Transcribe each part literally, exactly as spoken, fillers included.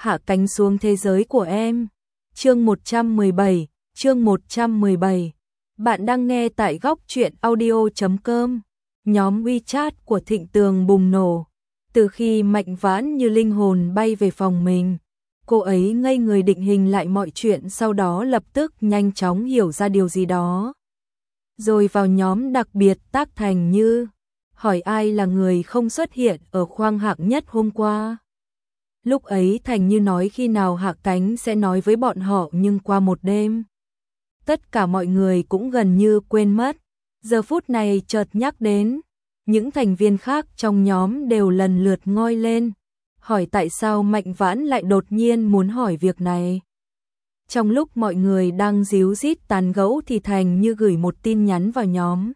hạ cánh xuống thế giới của em. Chương một trăm mười bảy, chương một trăm mười bảy. Bạn đang nghe tại góc truyện audio chấm com. Nhóm WeChat của Thịnh Tường bùng nổ. Từ khi Mạnh Vãn như linh hồn bay về phòng mình, cô ấy ngây người định hình lại mọi chuyện, sau đó lập tức nhanh chóng hiểu ra điều gì đó. Rồi vào nhóm đặc biệt tác thành như hỏi ai là người không xuất hiện ở khoang hạng nhất hôm qua. Lúc ấy Thành Như nói khi nào hạ cánh sẽ nói với bọn họ, nhưng qua một đêm, tất cả mọi người cũng gần như quên mất. Giờ phút này chợt nhắc đến, những thành viên khác trong nhóm đều lần lượt ngoi lên, hỏi tại sao Mạnh Vãn lại đột nhiên muốn hỏi việc này. Trong lúc mọi người đang díu dít tán gẫu thì Thành Như gửi một tin nhắn vào nhóm.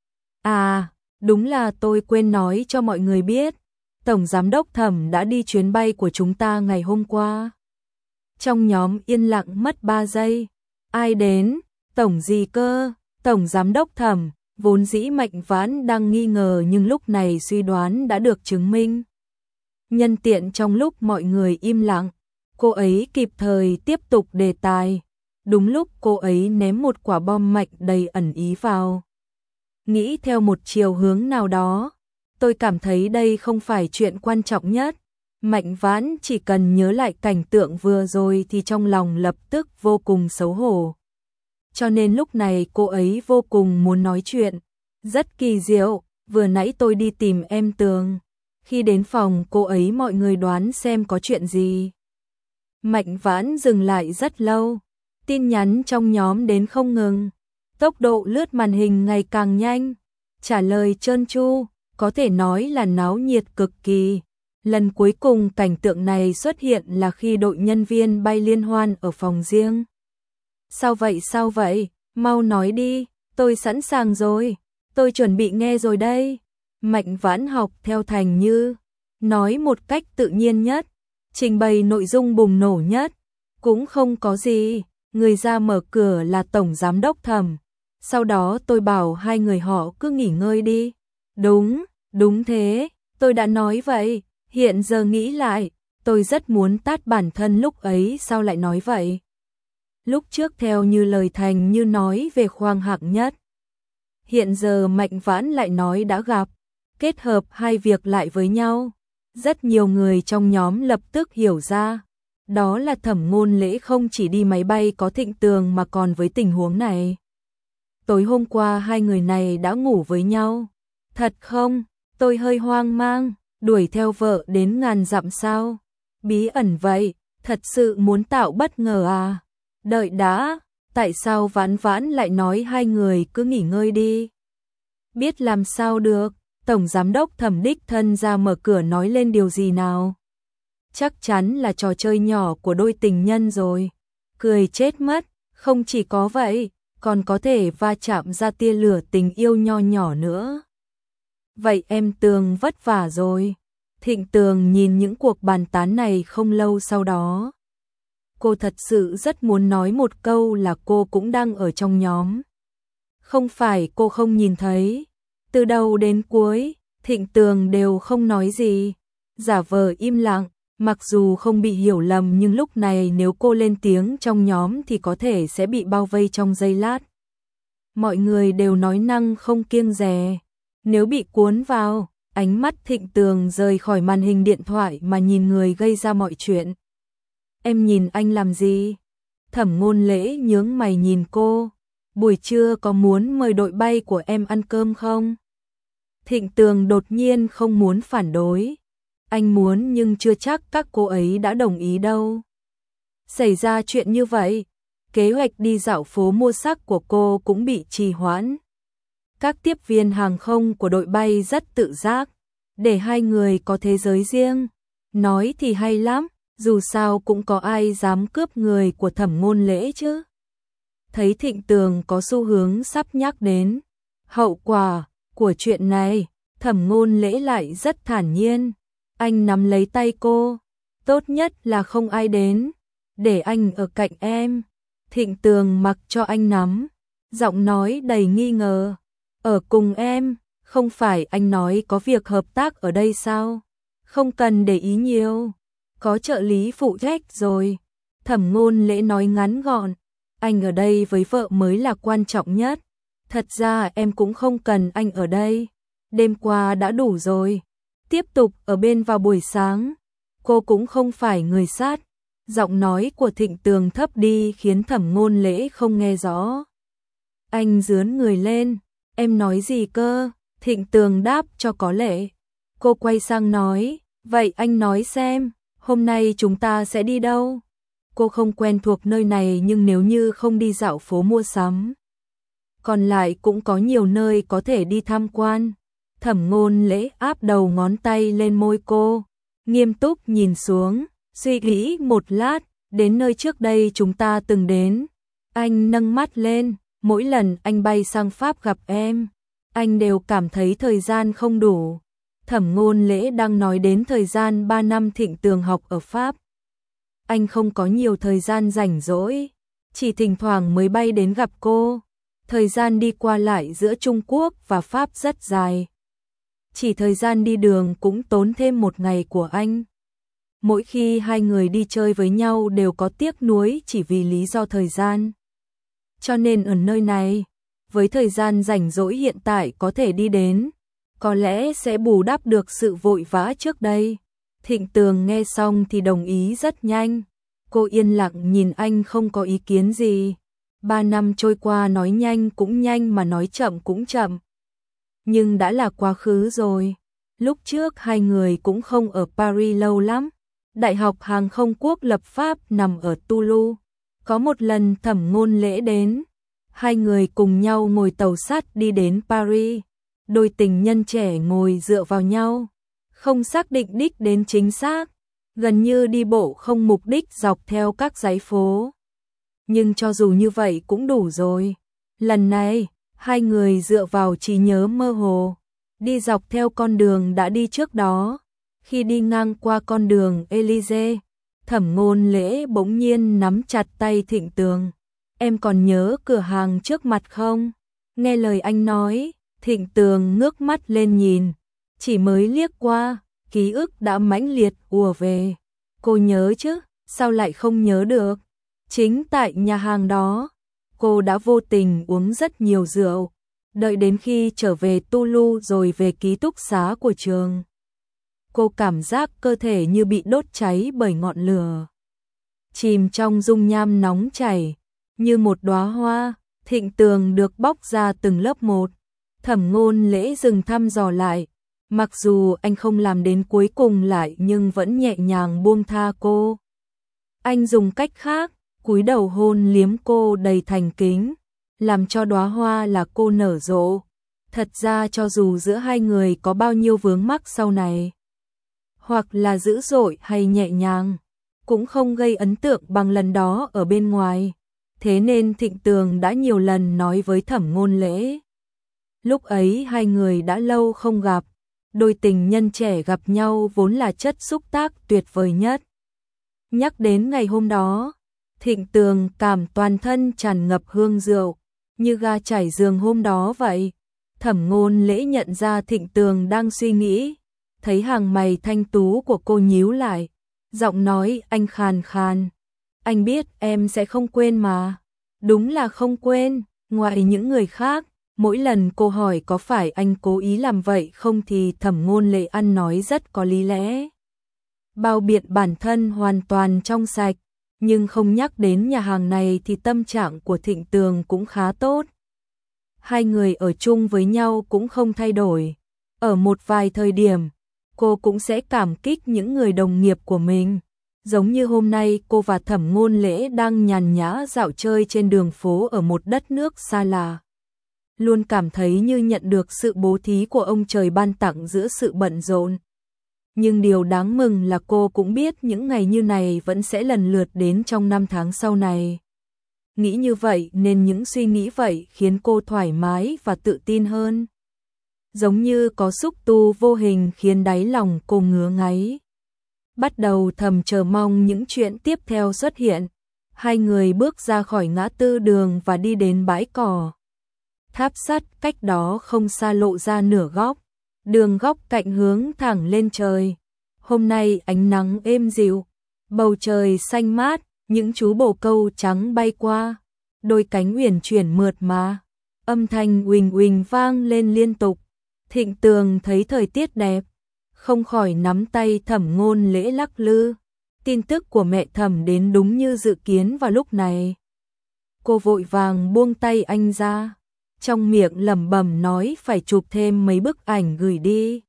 À, đúng là tôi quên nói cho mọi người biết, Tổng Giám đốc Thẩm đã đi chuyến bay của chúng ta ngày hôm qua. Trong nhóm yên lặng mất ba giây. Ai đến? Tổng gì cơ? Tổng Giám đốc Thẩm. Vốn dĩ Mạnh Vãn đang nghi ngờ, nhưng lúc này suy đoán đã được chứng minh. Nhân tiện trong lúc mọi người im lặng, cô ấy kịp thời tiếp tục đề tài. Đúng lúc cô ấy ném một quả bom mạnh đầy ẩn ý vào. Nghĩ theo một chiều hướng nào đó, tôi cảm thấy đây không phải chuyện quan trọng nhất. Mạnh Vãn chỉ cần nhớ lại cảnh tượng vừa rồi thì trong lòng lập tức vô cùng xấu hổ. Cho nên lúc này cô ấy vô cùng muốn nói chuyện. Rất kỳ diệu, vừa nãy tôi đi tìm em Tường. Khi đến phòng cô ấy, mọi người đoán xem có chuyện gì. Mạnh Vãn dừng lại rất lâu. Tin nhắn trong nhóm đến không ngừng. Tốc độ lướt màn hình ngày càng nhanh. Trả lời trơn tru, có thể nói là náo nhiệt cực kỳ. Lần cuối cùng cảnh tượng này xuất hiện là khi đội nhân viên bay liên hoan ở phòng riêng. Sao vậy sao vậy? Mau nói đi, tôi sẵn sàng rồi. Tôi chuẩn bị nghe rồi đây. Mạnh Vãn học theo Thành Như, nói một cách tự nhiên nhất, trình bày nội dung bùng nổ nhất. Cũng không có gì, người ra mở cửa là Tổng Giám đốc Thẩm. Sau đó tôi bảo hai người họ cứ nghỉ ngơi đi. Đúng, đúng thế, tôi đã nói vậy. Hiện giờ nghĩ lại, tôi rất muốn tát bản thân lúc ấy, sao lại nói vậy. Lúc trước theo như lời Thành Như nói về khoang hạng nhất, hiện giờ Mạnh Vãn lại nói đã gặp, kết hợp hai việc lại với nhau. Rất nhiều người trong nhóm lập tức hiểu ra, đó là Thẩm Ngôn Lễ không chỉ đi máy bay có Thịnh Tường mà còn với tình huống này. Tối hôm qua hai người này đã ngủ với nhau. Thật không? Tôi hơi hoang mang, đuổi theo vợ đến ngàn dặm sao? Bí ẩn vậy, thật sự muốn tạo bất ngờ à? Đợi đã, tại sao Vãn Vãn lại nói hai người cứ nghỉ ngơi đi? Biết làm sao được, Tổng Giám đốc Thẩm đích thân ra mở cửa nói lên điều gì nào? Chắc chắn là trò chơi nhỏ của đôi tình nhân rồi. Cười chết mất, không chỉ có vậy, còn có thể va chạm ra tia lửa tình yêu nho nhỏ nữa. Vậy em Tường vất vả rồi. Thịnh Tường nhìn những cuộc bàn tán này không lâu sau đó. Cô thật sự rất muốn nói một câu là cô cũng đang ở trong nhóm. Không phải cô không nhìn thấy. Từ đầu đến cuối, Thịnh Tường đều không nói gì. Giả vờ im lặng, mặc dù không bị hiểu lầm, nhưng lúc này nếu cô lên tiếng trong nhóm thì có thể sẽ bị bao vây trong giây lát. Mọi người đều nói năng không kiêng dè. Nếu bị cuốn vào, ánh mắt Thịnh Tường rời khỏi màn hình điện thoại mà nhìn người gây ra mọi chuyện. Em nhìn anh làm gì? Thẩm Ngôn Lễ nhướng mày nhìn cô. Buổi trưa có muốn mời đội bay của em ăn cơm không? Thịnh Tường đột nhiên không muốn phản đối. Anh muốn nhưng chưa chắc các cô ấy đã đồng ý đâu. Xảy ra chuyện như vậy, kế hoạch đi dạo phố mua sắc của cô cũng bị trì hoãn. Các tiếp viên hàng không của đội bay rất tự giác, để hai người có thế giới riêng. Nói thì hay lắm, dù sao cũng có ai dám cướp người của Thẩm Ngôn Lễ chứ. Thấy Thịnh Tường có xu hướng sắp nhắc đến hậu quả của chuyện này, Thẩm Ngôn Lễ lại rất thản nhiên. Anh nắm lấy tay cô. Tốt nhất là không ai đến, để anh ở cạnh em. Thịnh Tường mặc cho anh nắm, giọng nói đầy nghi ngờ. Ở cùng em, không phải anh nói có việc hợp tác ở đây sao? Không cần để ý nhiều. có trợ lý phụ trách rồi. Thẩm Ngôn Lễ nói ngắn gọn, anh ở đây với vợ mới là quan trọng nhất. Thật ra em cũng không cần anh ở đây. Đêm qua đã đủ rồi. Tiếp tục ở bên vào buổi sáng. Cô cũng không phải người sát. Giọng nói của Thịnh Tường thấp đi khiến Thẩm Ngôn Lễ không nghe rõ. Anh dướn người lên. Em nói gì cơ? Thịnh Tường đáp cho có lệ. Cô quay sang nói, vậy anh nói xem, hôm nay chúng ta sẽ đi đâu? Cô không quen thuộc nơi này nhưng nếu như không đi dạo phố mua sắm, còn lại cũng có nhiều nơi có thể đi tham quan. Thẩm Ngôn Lễ áp đầu ngón tay lên môi cô, nghiêm túc nhìn xuống, suy nghĩ một lát, đến nơi trước đây chúng ta từng đến. Anh nâng mắt lên, mỗi lần anh bay sang Pháp gặp em, anh đều cảm thấy thời gian không đủ. Thẩm Ngôn Lễ đang nói đến thời gian ba năm Thịnh Tường học ở Pháp. Anh không có nhiều thời gian rảnh rỗi, chỉ thỉnh thoảng mới bay đến gặp cô. Thời gian đi qua lại giữa Trung Quốc và Pháp rất dài. Chỉ thời gian đi đường cũng tốn thêm một ngày của anh. Mỗi khi hai người đi chơi với nhau đều có tiếc nuối chỉ vì lý do thời gian. Cho nên ở nơi này, với thời gian rảnh rỗi hiện tại có thể đi đến, có lẽ sẽ bù đắp được sự vội vã trước đây. Thịnh Tường nghe xong thì đồng ý rất nhanh. Cô yên lặng nhìn anh không có ý kiến gì. Ba năm trôi qua nói nhanh cũng nhanh mà nói chậm cũng chậm. Nhưng đã là quá khứ rồi. Lúc trước hai người cũng không ở Paris lâu lắm. Đại học Hàng không quốc lập Pháp nằm ở Toulouse. Có một lần Thẩm Ngôn Lễ đến, hai người cùng nhau ngồi tàu sắt đi đến Paris. Đôi tình nhân trẻ ngồi dựa vào nhau, không xác định đích đến chính xác, gần như đi bộ không mục đích dọc theo các dãy phố. Nhưng cho dù như vậy cũng đủ rồi. Lần này, hai người dựa vào trí nhớ mơ hồ, đi dọc theo con đường đã đi trước đó. Khi đi ngang qua con đường Élysée, Thẩm Ngôn Lễ bỗng nhiên nắm chặt tay Thịnh Tường. Em còn nhớ cửa hàng trước mặt không? Nghe lời anh nói, Thịnh Tường ngước mắt lên nhìn, chỉ mới liếc qua, ký ức đã mãnh liệt ùa về. Cô nhớ chứ, sao lại không nhớ được? Chính tại nhà hàng đó, cô đã vô tình uống rất nhiều rượu, đợi đến khi trở về Toulouse rồi về ký túc xá của trường. Cô cảm giác cơ thể như bị đốt cháy bởi ngọn lửa, chìm trong dung nham nóng chảy, như một đóa hoa. Thịnh Tường được bóc ra từng lớp một. Thẩm Ngôn Lễ dừng thăm dò lại, mặc dù anh không làm đến cuối cùng lại nhưng vẫn nhẹ nhàng buông tha cô. Anh dùng cách khác, cúi đầu hôn liếm cô đầy thành kính, làm cho đóa hoa là cô nở rộ. Thật ra cho dù giữa hai người có bao nhiêu vướng mắc sau này, hoặc là dữ dội hay nhẹ nhàng, cũng không gây ấn tượng bằng lần đó ở bên ngoài. Thế nên Thịnh Tường đã nhiều lần nói với Thẩm Ngôn Lễ. Lúc ấy hai người đã lâu không gặp, đôi tình nhân trẻ gặp nhau vốn là chất xúc tác tuyệt vời nhất. Nhắc đến ngày hôm đó, Thịnh Tường cảm toàn thân tràn ngập hương rượu, như ga chảy giường hôm đó vậy. Thẩm Ngôn Lễ nhận ra Thịnh Tường đang suy nghĩ, thấy hàng mày thanh tú của cô nhíu lại, giọng nói anh khàn khàn. Anh biết em sẽ không quên mà. Đúng là không quên, ngoài những người khác, mỗi lần cô hỏi có phải anh cố ý làm vậy không thì Thẩm Ngôn Lễ ăn nói rất có lý lẽ. Bao biện bản thân hoàn toàn trong sạch, nhưng không nhắc đến nhà hàng này thì tâm trạng của Thịnh Tường cũng khá tốt. Hai người ở chung với nhau cũng không thay đổi. Ở một vài thời điểm, cô cũng sẽ cảm kích những người đồng nghiệp của mình. Giống như hôm nay cô và Thẩm Ngôn Lễ đang nhàn nhã dạo chơi trên đường phố ở một đất nước xa lạ. Luôn cảm thấy như nhận được sự bố thí của ông trời ban tặng giữa sự bận rộn. Nhưng điều đáng mừng là cô cũng biết những ngày như này vẫn sẽ lần lượt đến trong năm tháng sau này. Nghĩ như vậy nên những suy nghĩ vậy khiến cô thoải mái và tự tin hơn. Giống như có xúc tu vô hình khiến đáy lòng cô ngứa ngáy. Bắt đầu thầm chờ mong những chuyện tiếp theo xuất hiện. Hai người bước ra khỏi ngã tư đường và đi đến bãi cỏ. Tháp sắt cách đó không xa lộ ra nửa góc. Đường góc cạnh hướng thẳng lên trời. Hôm nay ánh nắng êm dịu, Bầu trời xanh mát, những chú bồ câu trắng bay qua, đôi cánh uyển chuyển mượt mà, âm thanh uỳnh uỳnh vang lên liên tục. Thịnh Tường thấy thời tiết đẹp, không khỏi nắm tay Thẩm Ngôn Lễ lắc lư. Tin tức của mẹ Thẩm đến đúng như dự kiến vào lúc này. Cô vội vàng buông tay anh ra, trong miệng lẩm bẩm nói phải chụp thêm mấy bức ảnh gửi đi.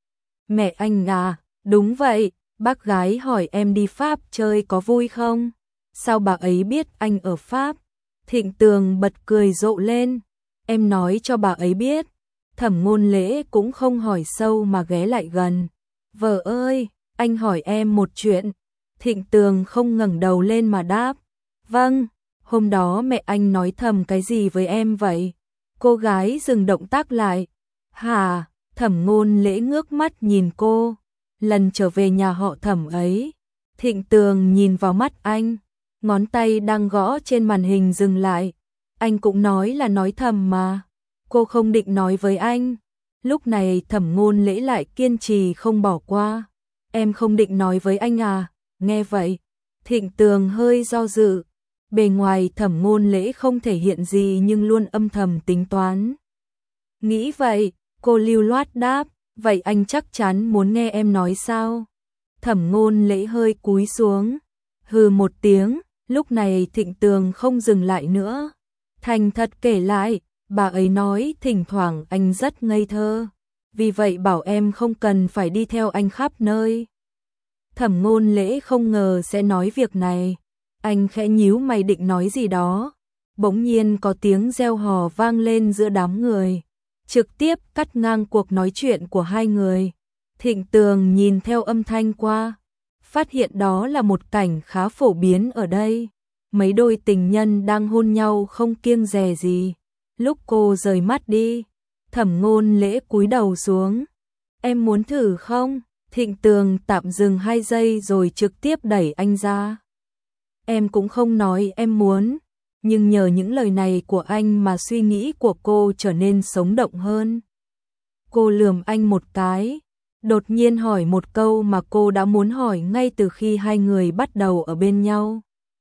Mẹ anh à, đúng vậy, bác gái hỏi em đi Pháp chơi có vui không? Sao bà ấy biết anh ở Pháp? Thịnh Tường bật cười rộ lên, em nói cho bà ấy biết. Thẩm Ngôn Lễ cũng không hỏi sâu mà ghé lại gần. Vợ ơi, anh hỏi em một chuyện. Thịnh Tường không ngẩng đầu lên mà đáp. Vâng, hôm đó mẹ anh nói thầm cái gì với em vậy? Cô gái dừng động tác lại. Hả? Thẩm Ngôn Lễ ngước mắt nhìn cô. Lần trở về nhà họ Thẩm ấy. Thịnh Tường nhìn vào mắt anh, ngón tay đang gõ trên màn hình dừng lại. Anh cũng nói là nói thầm mà. Cô không định nói với anh. Lúc này Thẩm Ngôn Lễ lại kiên trì không bỏ qua. Em không định nói với anh à? Nghe vậy, Thịnh Tường hơi do dự. Bề ngoài Thẩm Ngôn Lễ không thể hiện gì nhưng luôn âm thầm tính toán. Nghĩ vậy, cô lưu loát đáp, vậy anh chắc chắn muốn nghe em nói sao? Thẩm Ngôn Lễ hơi cúi xuống, hừ một tiếng. Lúc này Thịnh Tường không dừng lại nữa, thành thật kể lại. Bà ấy nói thỉnh thoảng anh rất ngây thơ, vì vậy bảo em không cần phải đi theo anh khắp nơi. Thẩm Ngôn Lễ không ngờ sẽ nói việc này, anh khẽ nhíu mày định nói gì đó. Bỗng nhiên có tiếng reo hò vang lên giữa đám người, trực tiếp cắt ngang cuộc nói chuyện của hai người. Thịnh Tường nhìn theo âm thanh qua, phát hiện đó là một cảnh khá phổ biến ở đây. Mấy đôi tình nhân đang hôn nhau không kiêng dè gì. Lúc cô rời mắt đi, Thẩm Ngôn Lễ cúi đầu xuống. Em muốn thử không? Thịnh Tường tạm dừng hai giây rồi trực tiếp đẩy anh ra. Em cũng không nói em muốn, nhưng nhờ những lời này của anh mà suy nghĩ của cô trở nên sống động hơn. Cô lườm anh một cái, đột nhiên hỏi một câu mà cô đã muốn hỏi ngay từ khi hai người bắt đầu ở bên nhau.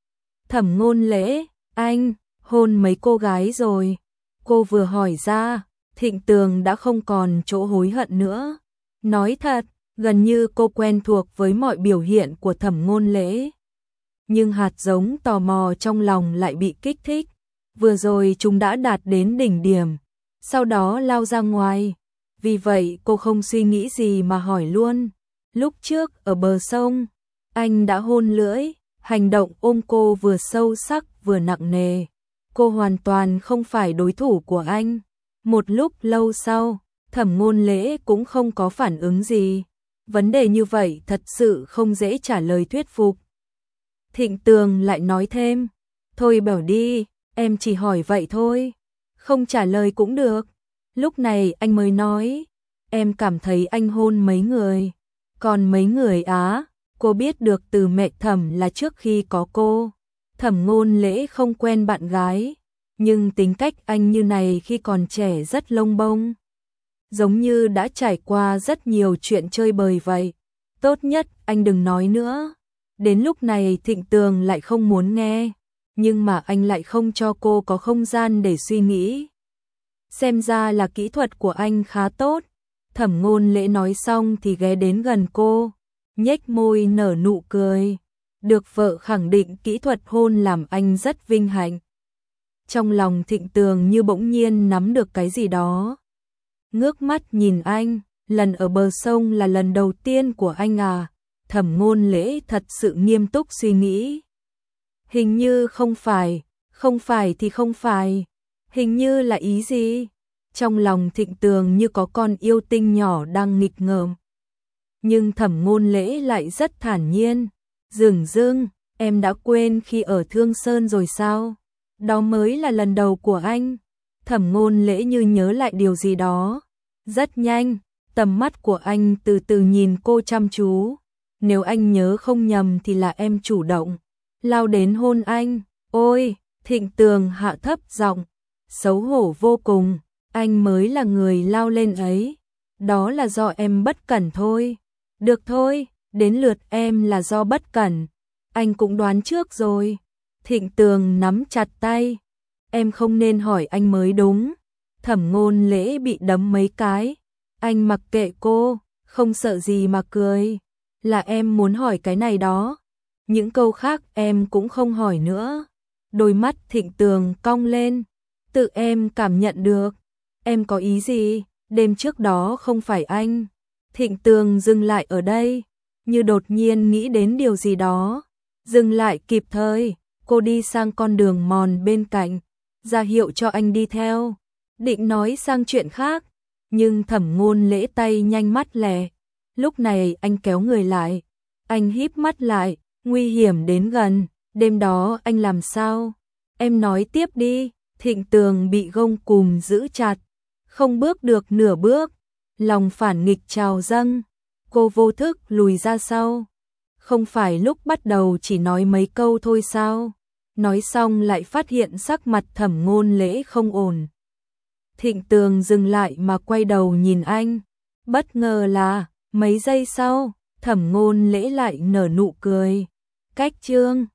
Thẩm Ngôn Lễ, anh hôn mấy cô gái rồi? Cô vừa hỏi ra, Thịnh Tường đã không còn chỗ hối hận nữa. Nói thật, gần như cô quen thuộc với mọi biểu hiện của Thẩm Ngôn Lễ. Nhưng hạt giống tò mò trong lòng lại bị kích thích. Vừa rồi chúng đã đạt đến đỉnh điểm, sau đó lao ra ngoài. Vì vậy cô không suy nghĩ gì mà hỏi luôn. Lúc trước ở bờ sông, anh đã hôn lưỡi, hành động ôm cô vừa sâu sắc vừa nặng nề. Cô hoàn toàn không phải đối thủ của anh. Một lúc lâu sau, Thẩm Ngôn Lễ cũng không có phản ứng gì. Vấn đề như vậy thật sự không dễ trả lời thuyết phục. Thịnh Tường lại nói thêm, thôi bảo đi, em chỉ hỏi vậy thôi, không trả lời cũng được. Lúc này anh mới nói, em cảm thấy anh hôn mấy người. Còn mấy người á, cô biết được từ mẹ Thẩm là trước khi có cô. Thẩm Ngôn Lễ không quen bạn gái, nhưng tính cách anh như này khi còn trẻ rất lông bông. Giống như đã trải qua rất nhiều chuyện chơi bời vậy. Tốt nhất anh đừng nói nữa. Đến lúc này Thịnh Tường lại không muốn nghe, nhưng mà anh lại không cho cô có không gian để suy nghĩ. Xem ra là kỹ thuật của anh khá tốt. Thẩm Ngôn Lễ nói xong thì ghé đến gần cô, nhếch môi nở nụ cười. Được vợ khẳng định kỹ thuật hôn làm anh rất vinh hạnh. Trong lòng Thịnh Tường như bỗng nhiên nắm được cái gì đó. Ngước mắt nhìn anh, lần ở bờ sông là lần đầu tiên của anh à? Thẩm Ngôn Lễ thật sự nghiêm túc suy nghĩ. Hình như không phải, không phải thì không phải. Hình như là ý gì? Trong lòng Thịnh Tường như có con yêu tinh nhỏ đang nghịch ngợm. Nhưng Thẩm Ngôn Lễ lại rất thản nhiên. Dửng dưng, em đã quên khi ở Thương Sơn rồi sao? Đó mới là lần đầu của anh. Thẩm Ngôn Lễ như nhớ lại điều gì đó. Rất nhanh, tầm mắt của anh từ từ nhìn cô chăm chú. Nếu anh nhớ không nhầm thì là em chủ động lao đến hôn anh. Ôi, Thịnh Tường hạ thấp giọng, xấu hổ vô cùng. Anh mới là người lao lên ấy. Đó là do em bất cẩn thôi. Được thôi, đến lượt em là do bất cẩn. Anh cũng đoán trước rồi. Thịnh Tường nắm chặt tay. Em không nên hỏi anh mới đúng. Thẩm Ngôn Lễ bị đấm mấy cái. Anh mặc kệ cô, không sợ gì mà cười. Là em muốn hỏi cái này đó. Những câu khác em cũng không hỏi nữa. Đôi mắt Thịnh Tường cong lên. Tự em cảm nhận được. Em có ý gì? Đêm trước đó không phải anh. Thịnh Tường dừng lại ở đây, như đột nhiên nghĩ đến điều gì đó. Dừng lại kịp thời, cô đi sang con đường mòn bên cạnh, ra hiệu cho anh đi theo. Định nói sang chuyện khác, nhưng Thẩm Ngôn Lễ tay nhanh mắt lẹ. Lúc này anh kéo người lại. Anh híp mắt lại, nguy hiểm đến gần. Đêm đó anh làm sao? Em nói tiếp đi. Thịnh Tường bị gông cùm giữ chặt, không bước được nửa bước. Lòng phản nghịch trào dâng, cô vô thức lùi ra sau. Không phải lúc bắt đầu chỉ nói mấy câu thôi sao? Nói xong lại phát hiện sắc mặt Thẩm Ngôn Lễ không ổn. Thịnh Tường dừng lại mà quay đầu nhìn anh. Bất ngờ là, mấy giây sau, Thẩm Ngôn Lễ lại nở nụ cười. Cách chương